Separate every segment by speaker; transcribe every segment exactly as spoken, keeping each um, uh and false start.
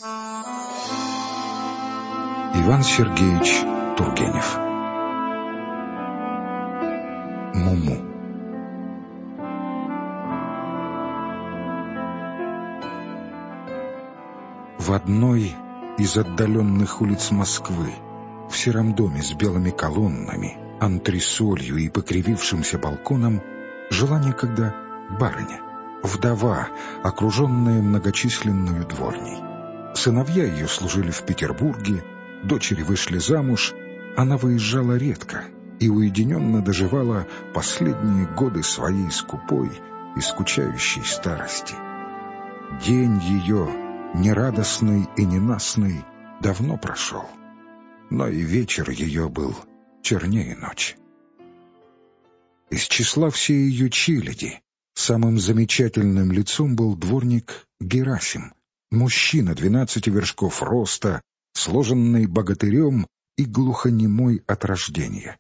Speaker 1: Иван Сергеевич Тургенев. Муму. В одной из отдаленных улиц Москвы, в сером доме с белыми колоннами, антресолью и покривившимся балконом, жила некогда барыня, вдова, окруженная многочисленную дворней. Сыновья ее служили в Петербурге, дочери вышли замуж, она выезжала редко и уединенно доживала последние годы своей скупой и скучающей старости. День ее, нерадостный и ненастный, давно прошел, но и вечер ее был чернее ночи. Из числа всей ее челяди самым замечательным лицом был дворник Герасим, мужчина двенадцати вершков роста, сложенный богатырем и глухонемой от рождения.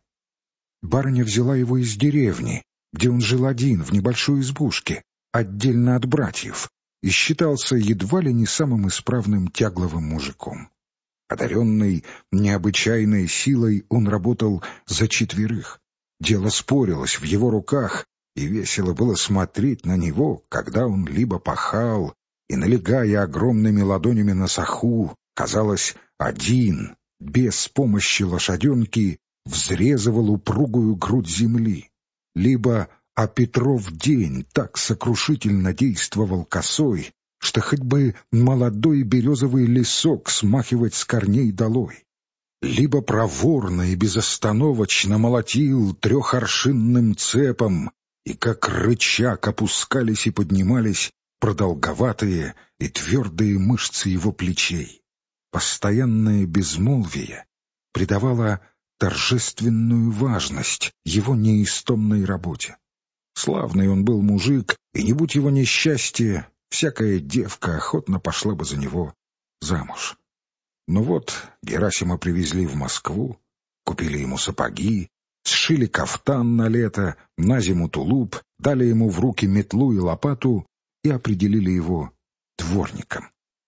Speaker 1: Барыня взяла его из деревни, где он жил один в небольшой избушке, отдельно от братьев, и считался едва ли не самым исправным тягловым мужиком. Одаренный необычайной силой, он работал за четверых. Дело спорилось в его руках, и весело было смотреть на него, когда он либо пахал и, налегая огромными ладонями на саху, казалось, один, без помощи лошаденки, взрезывал упругую грудь земли, либо, а Петров день так сокрушительно действовал косой, что хоть бы молодой березовый лесок смахивать с корней долой, либо проворно и безостановочно молотил трехоршинным цепом, и как рычаг опускались и поднимались продолговатые и твердые мышцы его плечей. Постоянное безмолвие придавало торжественную важность его неистомной работе. Славный он был мужик, и не будь его несчастья, всякая девка охотно пошла бы за него замуж. Но вот Герасима привезли в Москву, купили ему сапоги, сшили кафтан на лето, на зиму тулуп, дали ему в руки метлу и лопату и определили его дворником.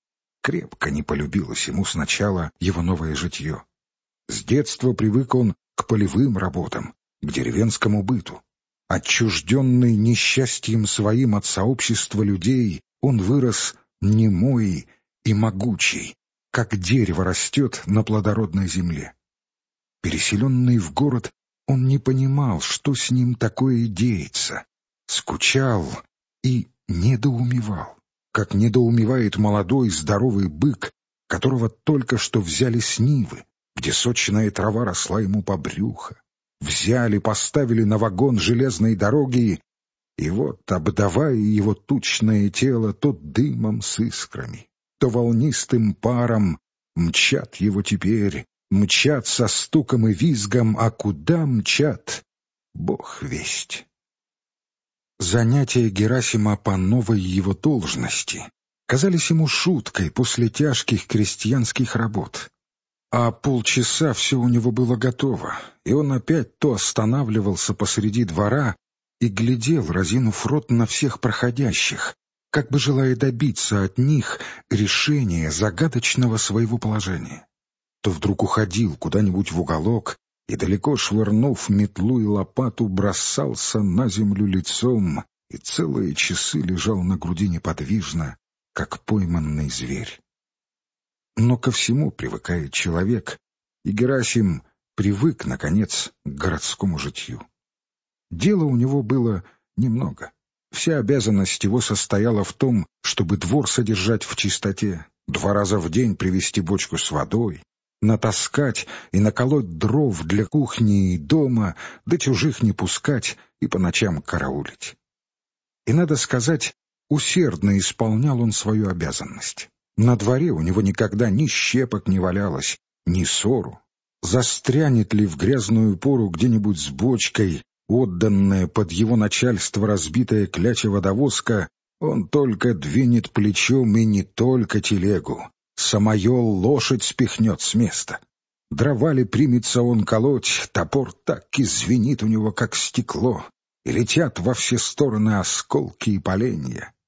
Speaker 1: Крепко не полюбилось ему сначала его новое житье. С детства привык он к полевым работам, к деревенскому быту. Отчужденный несчастьем своим от сообщества людей, он вырос немой и могучий, как дерево растет на плодородной земле. Переселенный в город, он не понимал, что с ним такое деется, скучал и недоумевал, как недоумевает молодой здоровый бык, которого только что взяли с нивы, где сочная трава росла ему по брюхо. Взяли, поставили на вагон железной дороги, и вот, обдавая его тучное тело то дымом с искрами, то волнистым паром, мчат его теперь, мчат со стуком и визгом, а куда мчат, Бог весть. Занятия Герасима по новой его должности казались ему шуткой после тяжких крестьянских работ. А полчаса все у него было готово, и он опять то останавливался посреди двора и глядел, разинув рот, на всех проходящих, как бы желая добиться от них решения загадочного своего положения. То вдруг уходил куда-нибудь в уголок и, далеко швырнув метлу и лопату, бросался на землю лицом и целые часы лежал на груди неподвижно, как пойманный зверь. Но ко всему привыкает человек, и Герасим привык, наконец, к городскому житью. Дела у него было немного. Вся обязанность его состояла в том, чтобы двор содержать в чистоте, два раза в день привезти бочку с водой, натаскать и наколоть дров для кухни и дома, да чужих не пускать и по ночам караулить. И, надо сказать, усердно исполнял он свою обязанность. На дворе у него никогда ни щепок не валялось, ни ссору. Застрянет ли в грязную пору где-нибудь с бочкой, отданная под его начальство разбитая кляча водовозка, он только двинет плечом и не только телегу, самое лошадь спихнет с места. Дрова ли примется он колоть, топор так и звенит у него, как стекло, и летят во все стороны осколки и поленья.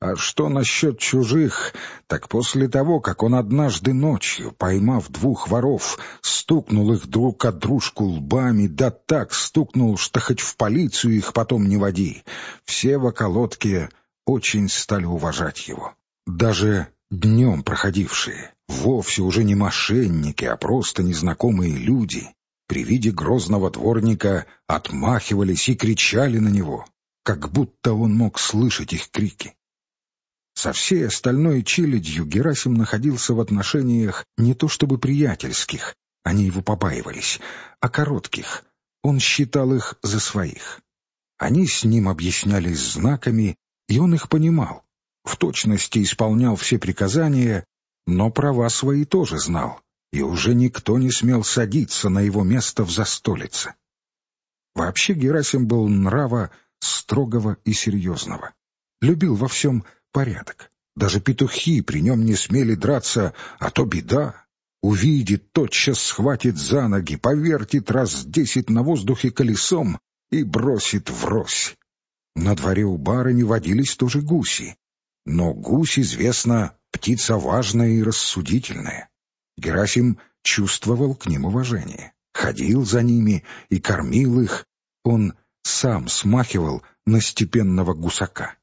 Speaker 1: А что насчет чужих, так после того, как он однажды ночью, поймав двух воров, стукнул их друг от дружку лбами, да так стукнул, что хоть в полицию их потом не води, все в околотке очень стали уважать его. Даже днем проходившие, вовсе уже не мошенники, а просто незнакомые люди, при виде грозного дворника отмахивались и кричали на него, как будто он мог слышать их крики. Со всей остальной челядью Герасим находился в отношениях не то чтобы приятельских, они его побаивались, а коротких. Он считал их за своих. Они с ним объяснялись знаками, и он их понимал, в точности исполнял все приказания, но права свои тоже знал, и уже никто не смел садиться на его место в застолице. Вообще Герасим был нрава строгого и серьезного. Любил во всем порядок. Даже петухи при нем не смели драться, а то беда. Увидит, тотчас схватит за ноги, повертит раз десять на воздухе колесом и бросит врозь. На дворе у барыни водились тоже гуси. Но гусь, известно, птица важная и рассудительная. Герасим чувствовал к ним уважение, ходил за ними и кормил их. Он сам смахивал на степенного гусака.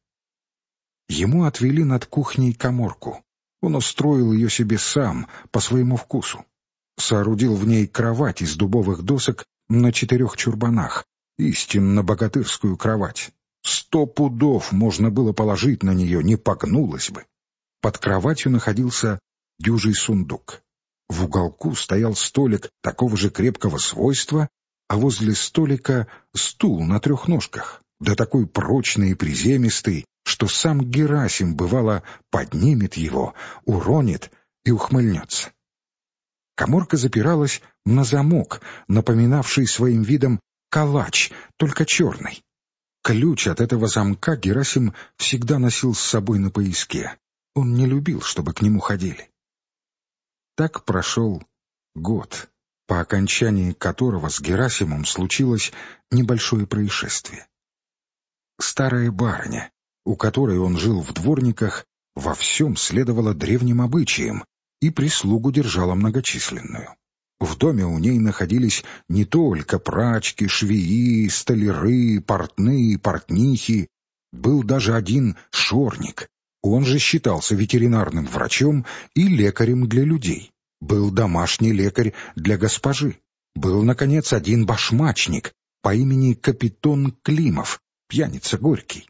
Speaker 1: Ему отвели над кухней каморку. Он устроил ее себе сам, по своему вкусу. Соорудил в ней кровать из дубовых досок на четырех чурбанах, истинно богатырскую кровать. Сто пудов можно было положить на нее, не погнулась бы. Под кроватью находился дюжий сундук. В уголку стоял столик такого же крепкого свойства, а возле столика стул на трех ножках, да такой прочный и приземистый, что сам Герасим, бывало, поднимет его, уронит и ухмыльнется. Каморка запиралась на замок, напоминавший своим видом калач, только черный. Ключ от этого замка Герасим всегда носил с собой на пояске. Он не любил, чтобы к нему ходили. Так прошел год, по окончании которого с Герасимом случилось небольшое происшествие. Старая барыня, у которой он жил в дворниках, во всем следовала древним обычаям и прислугу держала многочисленную. В доме у ней находились не только прачки, швеи, столяры, портные, портнихи. Был даже один шорник. Он же считался ветеринарным врачом и лекарем для людей. Был домашний лекарь для госпожи. Был, наконец, один башмачник по имени Капитон Климов, пьяница горький.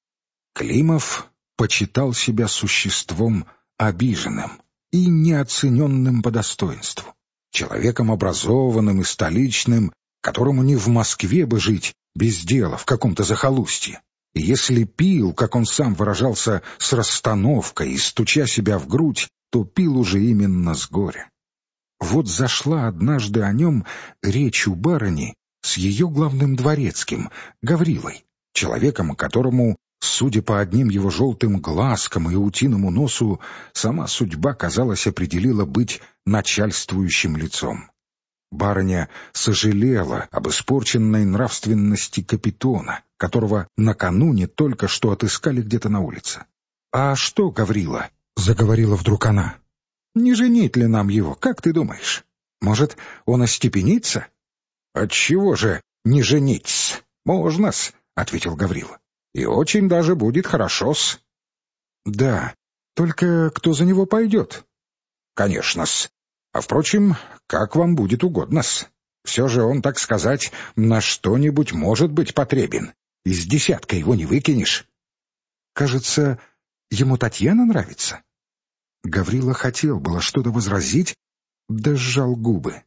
Speaker 1: Климов почитал себя существом обиженным и неоцененным по достоинству, человеком образованным и столичным, которому не в Москве бы жить без дела в каком-то захолустье. И если пил, как он сам выражался, с расстановкой и стуча себя в грудь, то пил уже именно с горя. Вот зашла однажды о нем речь у барыни с ее главным дворецким, Гаврилой, человеком, которому, судя по одним его желтым глазкам и утиному носу, сама судьба, казалось, определила быть начальствующим лицом. Барыня сожалела об испорченной нравственности Капитона, которого накануне только что отыскали где-то на улице. «А что, Гаврила?» — заговорила вдруг она. «Не женить ли нам его, как ты думаешь? Может, он остепенится?» «Отчего же не жениться? Можно-с», — ответил Гаврила. «И очень даже будет хорошо-с». «Да, только кто за него пойдет?» «Конечно-с. А, впрочем, как вам будет угодно-с. Все же он, так сказать, на что-нибудь может быть потребен. Из десятка его не выкинешь». «Кажется, ему Татьяна нравится?» Гаврила хотел было что-то возразить, да сжал губы.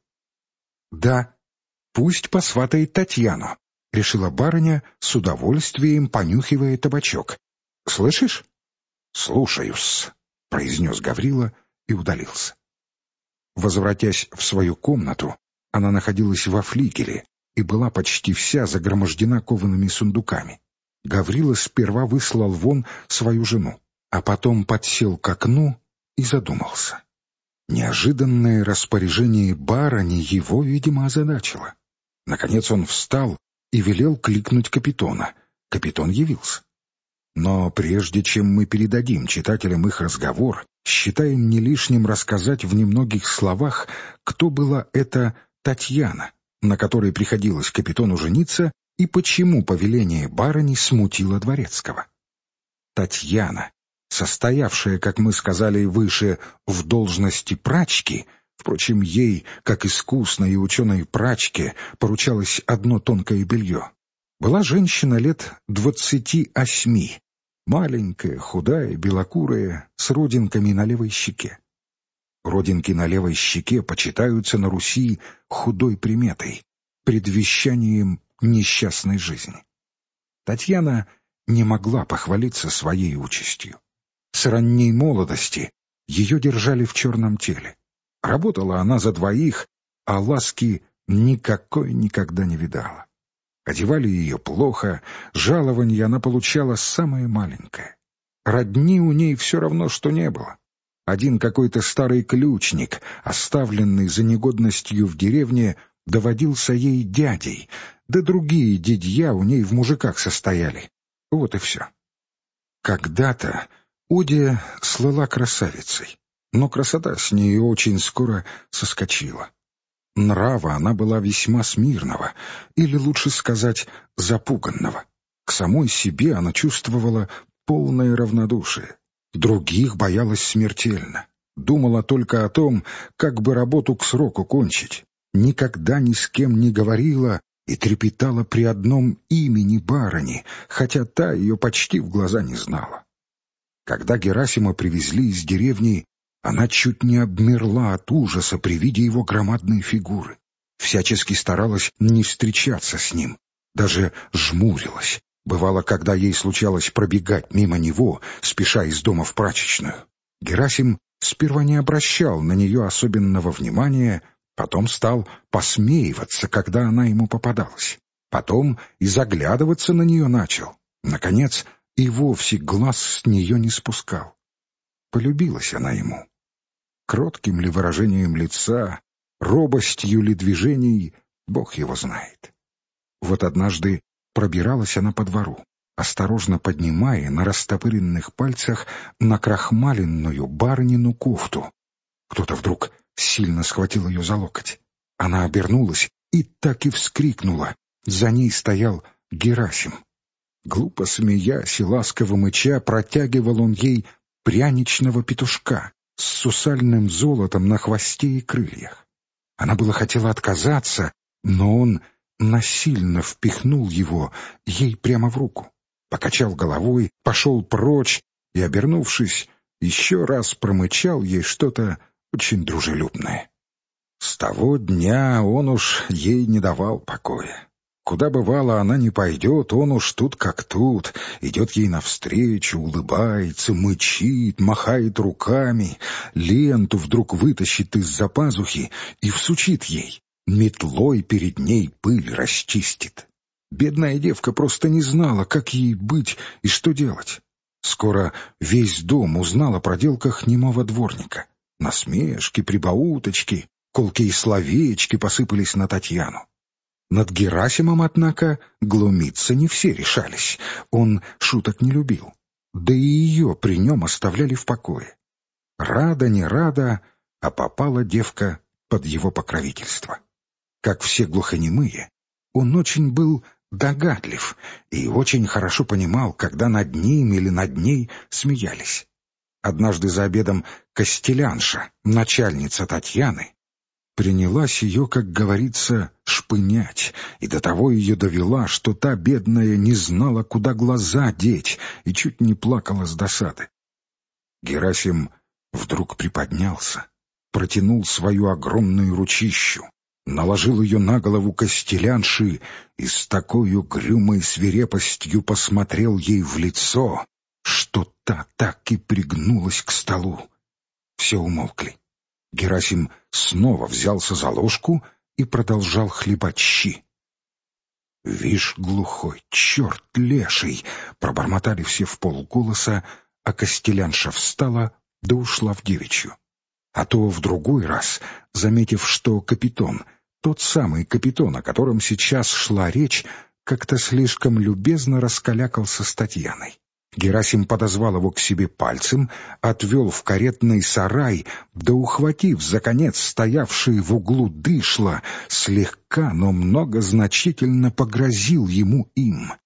Speaker 1: «Да, пусть посватает Татьяну», — решила барыня, с удовольствием понюхивая табачок. «Слышишь?» «Слушаюсь», — произнес Гаврила и удалился. Возвратясь в свою комнату, она находилась во флигеле и была почти вся загромождена коваными сундуками. Гаврила сперва выслал вон свою жену, а потом подсел к окну и задумался. Неожиданное распоряжение барыни его, видимо, озадачило. Наконец он встал и велел кликнуть Капитона. Капитон явился. Но прежде чем мы передадим читателям их разговор, считаем не лишним рассказать в немногих словах, кто была эта Татьяна, на которой приходилось капитону жениться, и почему повеление барыни смутило дворецкого. Татьяна, состоявшая, как мы сказали выше, в должности прачки, впрочем, ей, как искусной и ученой прачке, поручалось одно тонкое белье, была женщина лет двадцати осьми, маленькая, худая, белокурая, с родинками на левой щеке. Родинки на левой щеке почитаются на Руси худой приметой, предвещанием несчастной жизни. Татьяна не могла похвалиться своей участью. С ранней молодости ее держали в черном теле. Работала она за двоих, а ласки никакой никогда не видала. Одевали ее плохо, жалованье она получала самое маленькое. Родни у ней все равно, что не было. Один какой-то старый ключник, оставленный за негодностью в деревне, доводился ей дядей, да другие дядья у ней в мужиках состояли. Вот и все. Когда-то Одя слыла красавицей, но красота с ней очень скоро соскочила. Нрава она была весьма смирного, или лучше сказать, запуганного. К самой себе она чувствовала полное равнодушие. Других боялась смертельно. Думала только о том, как бы работу к сроку кончить. Никогда ни с кем не говорила и трепетала при одном имени барыни, хотя та ее почти в глаза не знала. Когда Герасима привезли из деревни, она чуть не обмерла от ужаса при виде его громадной фигуры. Всячески старалась не встречаться с ним, даже жмурилась. Бывало, когда ей случалось пробегать мимо него, спеша из дома в прачечную. Герасим сперва не обращал на нее особенного внимания, потом стал посмеиваться, когда она ему попадалась. Потом и заглядываться на нее начал. Наконец, и вовсе глаз с нее не спускал. Полюбилась она ему. Кротким ли выражением лица, робостью ли движений, Бог его знает. Вот однажды пробиралась она по двору, осторожно поднимая на растопыренных пальцах накрахмаленную барынину кофту. Кто-то вдруг сильно схватил ее за локоть. Она обернулась и так и вскрикнула. За ней стоял Герасим. Глупо смеясь и ласково мыча, протягивал он ей пряничного петушка с сусальным золотом на хвосте и крыльях. Она было хотела отказаться, но он насильно впихнул его ей прямо в руку, покачал головой, пошел прочь и, обернувшись, еще раз промычал ей что-то очень дружелюбное. С того дня он уж ей не давал покоя. Куда бывало она не пойдет, он уж тут как тут, идет ей навстречу, улыбается, мычит, махает руками, ленту вдруг вытащит из-за пазухи и всучит ей, метлой перед ней пыль расчистит. Бедная девка просто не знала, как ей быть и что делать. Скоро весь дом узнал о проделках немого дворника. Насмешки, прибауточки, колкие словечки посыпались на Татьяну. Над Герасимом, однако, глумиться не все решались. Он шуток не любил. Да и ее при нем оставляли в покое. Рада не рада, а попала девка под его покровительство. Как все глухонемые, он очень был догадлив и очень хорошо понимал, когда над ним или над ней смеялись. Однажды за обедом костелянша, начальница Татьяны, принялась ее, как говорится, шпынять, и до того ее довела, что та, бедная, не знала, куда глаза деть, и чуть не плакала с досады. Герасим вдруг приподнялся, протянул свою огромную ручищу, наложил ее на голову костелянши и с такой угрюмой свирепостью посмотрел ей в лицо, что та так и пригнулась к столу. Все умолкли. Герасим снова взялся за ложку и продолжал хлебать щи. «Вишь, глухой, черт леший!» — пробормотали все вполголоса, а костелянша встала да ушла в девичью. А то в другой раз, заметив, что капитон, тот самый капитон, о котором сейчас шла речь, как-то слишком любезно раскалякался с Татьяной. Герасим подозвал его к себе пальцем, отвел в каретный сарай, да, ухватив за конец стоявшие в углу дышло, слегка, но многозначительно погрозил ему им.